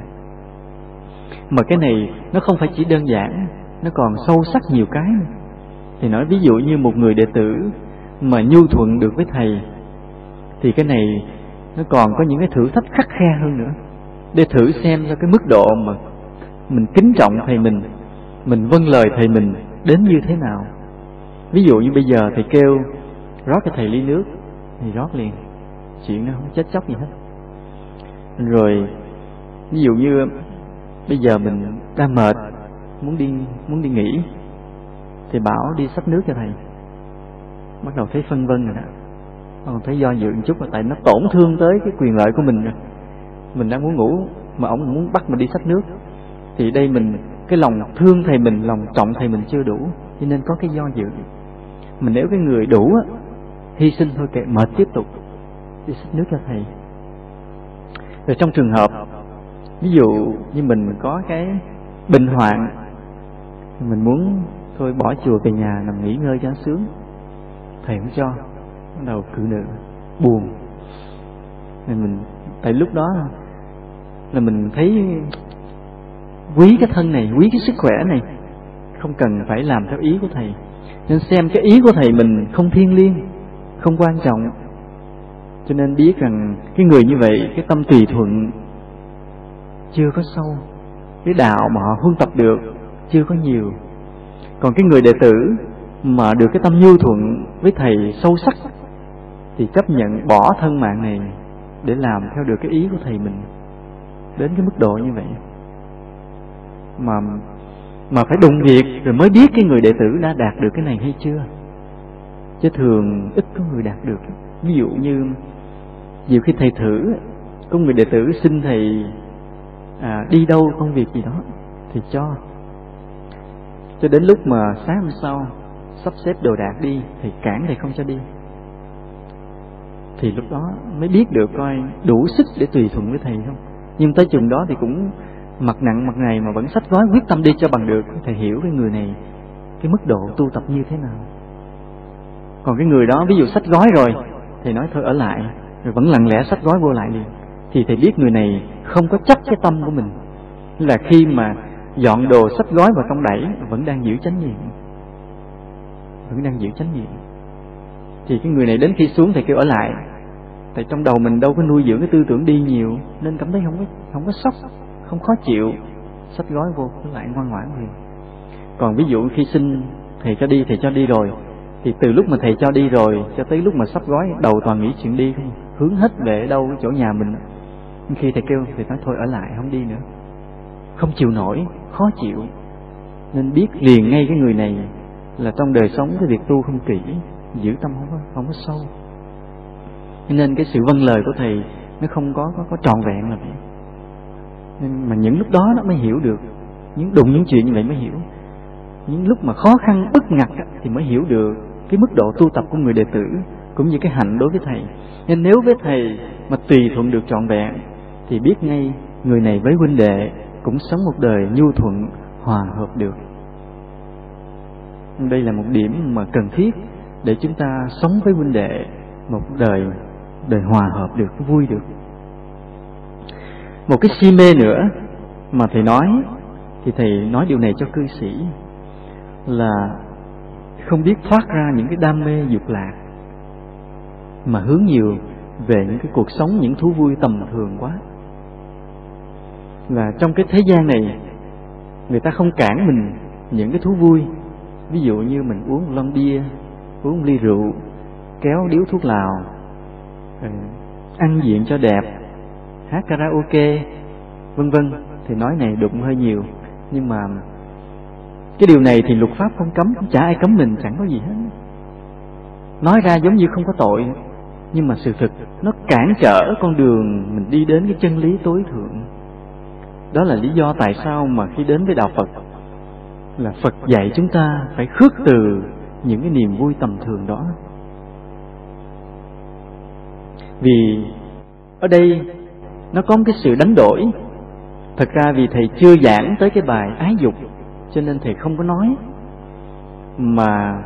Mà cái này nó không phải chỉ đơn giản, nó còn sâu sắc nhiều cái nữa. Thì nói ví dụ như một người đệ tử mà nhu thuận được với thầy, thì cái này nó còn có những cái thử thách khắt khe hơn nữa, để thử xem ra cái mức độ mà mình kính trọng thầy mình vâng lời thầy mình đến như thế nào. Ví dụ như bây giờ thầy kêu rót cho thầy ly nước thì rót liền, chuyện nó không chết chóc gì hết. Rồi ví dụ như bây giờ mình đang mệt, muốn đi nghỉ, thì bảo đi xách nước cho thầy, bắt đầu thấy phân vân rồi đó, còn thấy do dự một chút, là tại nó tổn thương tới cái quyền lợi của mình rồi. Mình đang muốn ngủ mà ổng muốn bắt mình đi xách nước, thì đây mình cái lòng thương thầy mình, lòng trọng thầy mình chưa đủ, cho nên có cái do dự. Mình nếu cái người đủ á, hy sinh thôi kệ, mệt tiếp tục đi xách nước cho thầy. Rồi trong trường hợp ví dụ như mình có cái bệnh hoạn, mình muốn thôi bỏ chùa về nhà nằm nghỉ ngơi cho nó sướng, thầy không cho, bắt đầu cự nữ buồn. Nên mình tại lúc đó là mình thấy quý cái thân này, quý cái sức khỏe này, không cần phải làm theo ý của thầy. Nên xem cái ý của thầy mình không thiêng liêng, không quan trọng. Cho nên biết rằng cái người như vậy, cái tâm tùy thuận chưa có sâu, cái đạo mà họ huân tập được chưa có nhiều. Còn cái người đệ tử mà được cái tâm nhu thuận với thầy sâu sắc thì chấp nhận bỏ thân mạng này để làm theo được cái ý của thầy mình, đến cái mức độ như vậy mà phải đụng việc rồi mới biết cái người đệ tử đã đạt được cái này hay chưa, chứ thường ít có người đạt được. Ví dụ như nhiều khi thầy thử, có người đệ tử xin thầy đi đâu công việc gì đó thì cho đến lúc mà sáng hôm sau sắp xếp đồ đạc đi thì cản thầy không cho đi, thì lúc đó mới biết được coi đủ sức để tùy thuận với thầy không. Nhưng tới chừng đó thì cũng mặt nặng mặt này mà vẫn xách gói quyết tâm đi cho bằng được. Thầy hiểu cái người này cái mức độ tu tập như thế nào. Còn cái người đó ví dụ xách gói rồi, thầy nói thôi ở lại, rồi vẫn lặng lẽ xách gói vô lại liền, thì thầy biết người này không có chấp cái tâm của mình, là khi mà dọn đồ xách gói vào trong đẩy vẫn đang giữ chánh niệm, thì cái người này đến khi xuống thầy kêu ở lại. Tại trong đầu mình đâu có nuôi dưỡng cái tư tưởng đi nhiều, nên cảm thấy không có sốc, không khó chịu, xách gói vô cứ lại ngoan ngoãn liền. Còn ví dụ khi xin thầy cho đi rồi, thì từ lúc mà thầy cho đi rồi cho tới lúc mà sắp gói, đầu toàn nghĩ chuyện đi không, hướng hết về đâu chỗ nhà mình. Khi thầy kêu thầy nói thôi ở lại không đi nữa, không chịu nổi, khó chịu. Nên biết liền ngay cái người này là trong đời sống cái việc tu không kỹ, giữ tâm không có sâu. Nên cái sự vâng lời của thầy nó không có trọn vẹn là vậy. Nên mà những lúc đó nó mới hiểu được, đụng những chuyện như vậy mới hiểu. Những lúc mà khó khăn bức ngặt thì mới hiểu được cái mức độ tu tập của người đệ tử, cũng như cái hạnh đối với thầy. Nên nếu với thầy mà tùy thuận được trọn vẹn thì biết ngay người này với huynh đệ cũng sống một đời nhu thuận, hòa hợp được. Đây là một điểm mà cần thiết để chúng ta sống với huynh đệ một đời hòa hợp được, vui được. Một cái si mê nữa mà thầy nói, thì thầy nói điều này cho cư sĩ, là không biết thoát ra những cái đam mê dục lạc, mà hướng nhiều về những cái cuộc sống, những thú vui tầm thường quá. Là trong cái thế gian này người ta không cản mình những cái thú vui, ví dụ như mình uống một lon bia, uống một ly rượu, kéo điếu thuốc lào, ăn diện cho đẹp, hát karaoke, vân vân. Thì nói này đụng hơi nhiều, nhưng mà cái điều này thì luật pháp không cấm, chả ai cấm mình, chẳng có gì hết. Nói ra giống như không có tội, nhưng mà sự thực nó cản trở con đường mình đi đến cái chân lý tối thượng. Đó là lý do tại sao mà khi đến với đạo Phật, là Phật dạy chúng ta phải khước từ những cái niềm vui tầm thường đó. Vì ở đây nó có một cái sự đánh đổi. Thật ra vì thầy chưa giảng tới cái bài ái dục, cho nên thầy không có nói, mà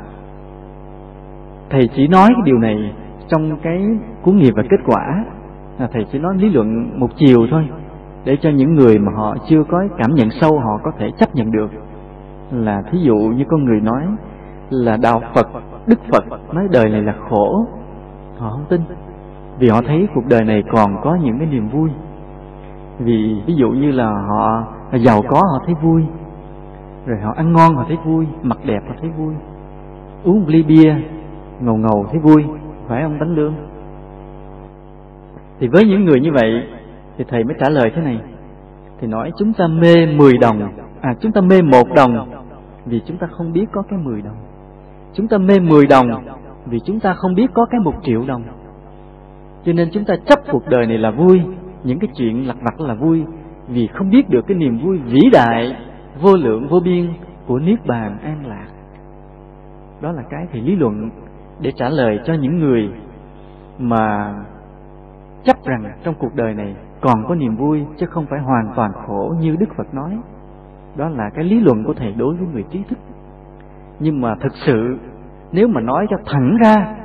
thầy chỉ nói cái điều này trong cái cuốn Nghiệp và Kết Quả, là thầy chỉ nói lý luận một chiều thôi, để cho những người mà họ chưa có cảm nhận sâu họ có thể chấp nhận được. Là thí dụ như có người nói là đạo Phật, Đức Phật nói đời này là khổ, họ không tin, vì họ thấy cuộc đời này còn có những cái niềm vui. Vì ví dụ như là họ giàu có họ thấy vui, rồi họ ăn ngon họ thấy vui, mặc đẹp họ thấy vui, uống một ly bia ngầu ngầu thấy vui, phải ông Tánh Lương? Thì với những người như vậy thì thầy mới trả lời thế này. Thì nói chúng ta mê 10 đồng, chúng ta mê 1 đồng vì chúng ta không biết có cái 10 đồng. Chúng ta mê 10 đồng vì chúng ta không biết có cái 1 triệu đồng. Cho nên chúng ta chấp cuộc đời này là vui, những cái chuyện lặt vặt là vui, vì không biết được cái niềm vui vĩ đại, vô lượng vô biên của Niết Bàn an lạc. Đó là cái thầy lý luận để trả lời cho những người mà chấp rằng trong cuộc đời này còn có niềm vui, chứ không phải hoàn toàn khổ như Đức Phật nói. Đó là cái lý luận của thầy đối với người trí thức. Nhưng mà thực sự nếu mà nói cho thẳng ra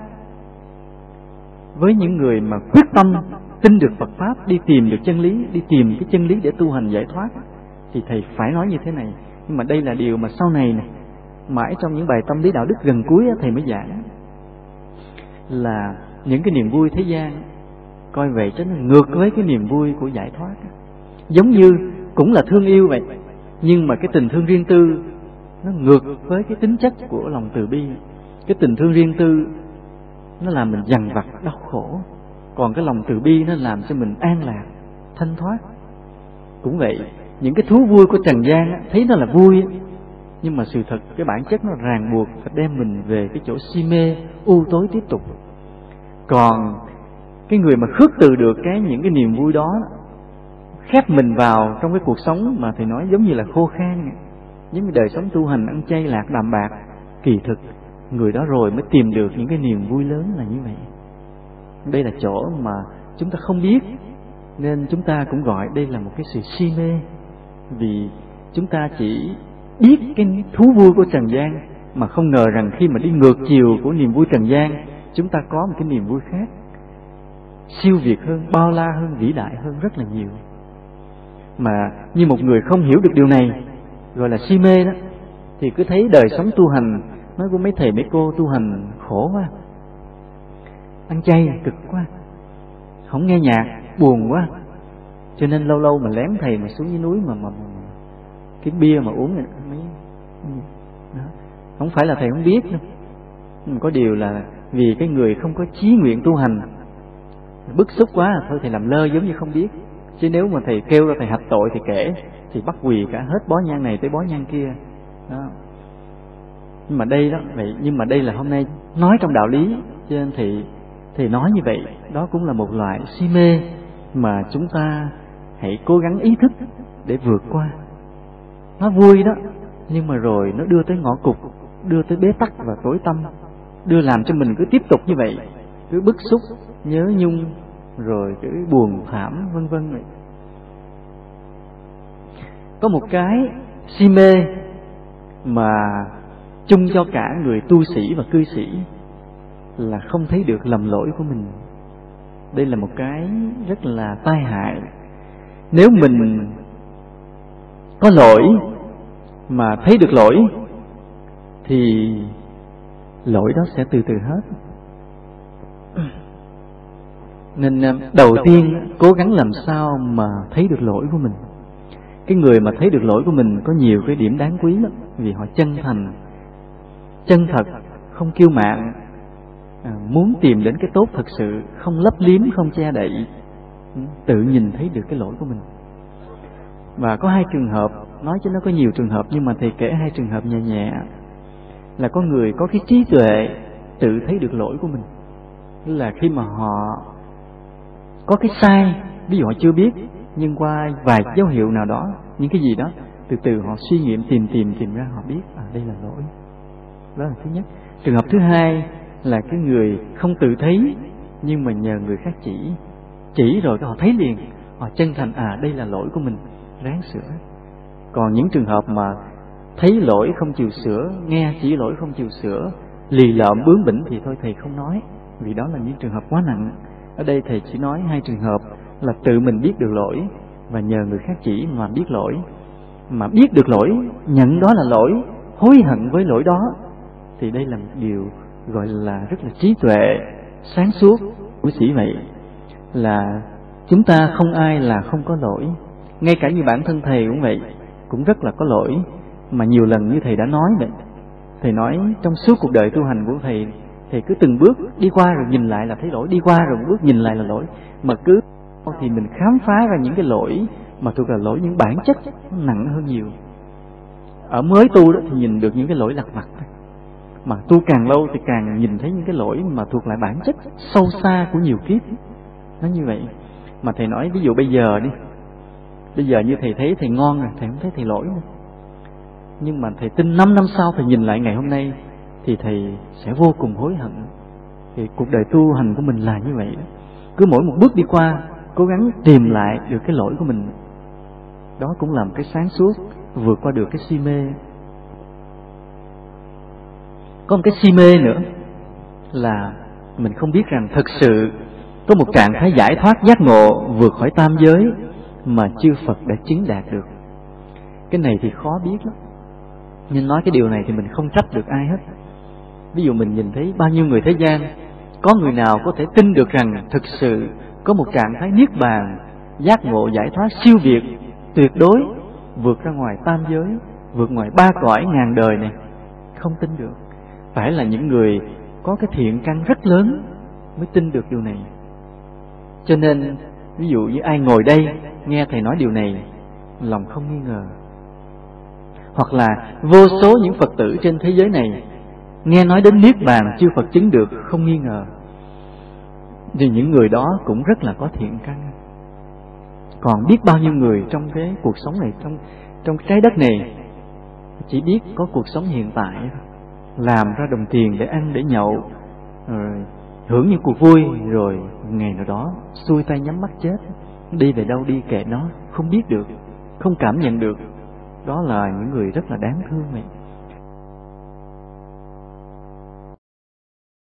với những người mà quyết tâm tin được Phật Pháp, đi tìm được chân lý, đi tìm cái chân lý để tu hành giải thoát, thì thầy phải nói như thế này. Nhưng mà đây là điều mà sau này này, mãi trong những bài tâm lý đạo đức gần cuối thầy mới giảng, là những cái niềm vui thế gian coi vậy cho nó ngược với cái niềm vui của giải thoát. Giống như cũng là thương yêu vậy, nhưng mà cái tình thương riêng tư nó ngược với cái tính chất của lòng từ bi. Cái tình thương riêng tư nó làm mình dằn vặt đau khổ, Còn cái lòng từ bi nó làm cho mình an lạc, thanh thoát. Cũng vậy, những cái thú vui của trần gian thấy nó là vui, nhưng mà sự thật cái bản chất nó ràng buộc, phải đem mình về cái chỗ si mê u tối tiếp tục. Còn cái người mà khước từ được những cái niềm vui đó, khép mình vào trong cái cuộc sống mà thầy nói giống như là khô khan, giống như đời sống tu hành ăn chay lạc đạm bạc, kỳ thực người đó rồi mới tìm được những cái niềm vui lớn là như vậy. Đây là chỗ mà chúng ta không biết, nên chúng ta cũng gọi đây là một cái sự si mê. Vì chúng ta chỉ biết cái thú vui của trần gian, mà không ngờ rằng khi mà đi ngược chiều của niềm vui trần gian, chúng ta có một cái niềm vui khác, siêu việt hơn, bao la hơn, vĩ đại hơn rất là nhiều. Mà như một người không hiểu được điều này, gọi là si mê đó, thì cứ thấy đời sống tu hành, nói của mấy thầy mấy cô tu hành khổ quá, ăn chay cực quá, không nghe nhạc buồn quá, cho nên lâu lâu mà lén thầy mà xuống dưới núi mà cái bia mà uống này, đó. Không phải là thầy không biết đâu, nhưng có điều là vì cái người không có chí nguyện tu hành, bức xúc quá thôi thầy làm lơ giống như không biết. Chứ nếu mà thầy kêu ra thầy hạch tội thì kể, thì bắt quỳ cả hết bó nhang này tới bó nhang kia đó. Nhưng mà đây đó vậy, nhưng mà đây là hôm nay nói trong đạo lý, cho nên thì nói như vậy. Đó cũng là một loại si mê mà chúng ta hãy cố gắng ý thức để vượt qua. Nó vui đó, nhưng mà rồi nó đưa tới ngõ cụt, đưa tới bế tắc và tối tăm, đưa làm cho mình cứ tiếp tục như vậy, cứ bức xúc, nhớ nhung, rồi cứ buồn thảm vân vân vậy. Có một cái si mê mà chung cho cả người tu sĩ và cư sĩ là không thấy được lầm lỗi của mình. Đây là một cái rất là tai hại. Nếu mình có lỗi mà thấy được lỗi thì lỗi đó sẽ từ từ hết. Nên đầu tiên cố gắng làm sao mà thấy được lỗi của mình. Cái người mà thấy được lỗi của mình có nhiều cái điểm đáng quý lắm, vì họ chân thành, chân thật, không kiêu mạn, muốn tìm đến cái tốt thật sự, không lấp liếm, không che đậy, tự nhìn thấy được cái lỗi của mình. Và có hai trường hợp, nói chứ nó có nhiều trường hợp, nhưng mà thầy kể hai trường hợp nhẹ nhẹ. Là có người có cái trí tuệ tự thấy được lỗi của mình, là khi mà họ có cái sai, ví dụ họ chưa biết, nhưng qua vài dấu hiệu nào đó, những cái gì đó, từ từ họ suy nghiệm tìm ra, họ biết đây là lỗi. Đó là thứ nhất. Trường hợp thứ hai là cái người không tự thấy, nhưng mà nhờ người khác chỉ rồi họ thấy liền, họ chân thành đây là lỗi của mình, ráng sửa. Còn những trường hợp mà thấy lỗi không chịu sửa, nghe chỉ lỗi không chịu sửa, lì lợm bướng bỉnh thì thôi thầy không nói, vì đó là những trường hợp quá nặng. Ở đây thầy chỉ nói hai trường hợp là tự mình biết được lỗi và nhờ người khác chỉ mà biết lỗi. Mà biết được lỗi, nhận đó là lỗi, hối hận với lỗi đó, thì đây là một điều gọi là rất là trí tuệ, sáng suốt của sĩ vậy. Là chúng ta không ai là không có lỗi, ngay cả như bản thân thầy cũng vậy, cũng rất là có lỗi. Mà nhiều lần như thầy đã nói vậy, thầy nói trong suốt cuộc đời tu hành của thầy cứ từng bước đi qua rồi nhìn lại là thấy lỗi, đi qua rồi một bước nhìn lại là lỗi. Mà cứ thì mình khám phá ra những cái lỗi mà thuộc là lỗi những bản chất nặng hơn nhiều. Ở mới tu đó thì nhìn được những cái lỗi lặt vặt, mà tu càng lâu thì càng nhìn thấy những cái lỗi mà thuộc lại bản chất sâu xa của nhiều kiếp. Nó như vậy. Mà thầy nói ví dụ bây giờ đi, bây giờ như thầy thấy thầy ngon rồi, thầy không thấy thầy lỗi nữa. Nhưng mà thầy tin 5 năm sau thầy nhìn lại ngày hôm nay thì thầy sẽ vô cùng hối hận. Thì cuộc đời tu hành của mình là như vậy đó. Cứ mỗi một bước đi qua, cố gắng tìm lại được cái lỗi của mình. Đó cũng là một cái sáng suốt, vượt qua được cái si mê. Có một cái si mê nữa là mình không biết rằng thực sự có một trạng thái giải thoát giác ngộ vượt khỏi tam giới mà chư Phật đã chứng đạt được. Cái này thì khó biết lắm, nhưng nói cái điều này thì mình không trách được ai hết. Ví dụ mình nhìn thấy bao nhiêu người thế gian, có người nào có thể tin được rằng thực sự có một trạng thái niết bàn, giác ngộ giải thoát siêu việt, tuyệt đối, vượt ra ngoài tam giới, vượt ngoài 3 cõi ngàn đời này? Không tin được. Phải là những người có cái thiện căn rất lớn mới tin được điều này. Cho nên ví dụ như ai ngồi đây nghe thầy nói điều này, lòng không nghi ngờ. Hoặc là vô số những Phật tử trên thế giới này nghe nói đến Niết Bàn chư Phật chứng được, không nghi ngờ. Thì những người đó cũng rất là có thiện căn. Còn biết bao nhiêu người trong cái cuộc sống này, trong trái đất này, chỉ biết có cuộc sống hiện tại, làm ra đồng tiền để ăn, để nhậu, rồi hưởng những cuộc vui, rồi ngày nào đó xuôi tay nhắm mắt chết, đi về đâu đi kệ đó, không biết được, không cảm nhận được. Đó là những người rất là đáng thương vậy.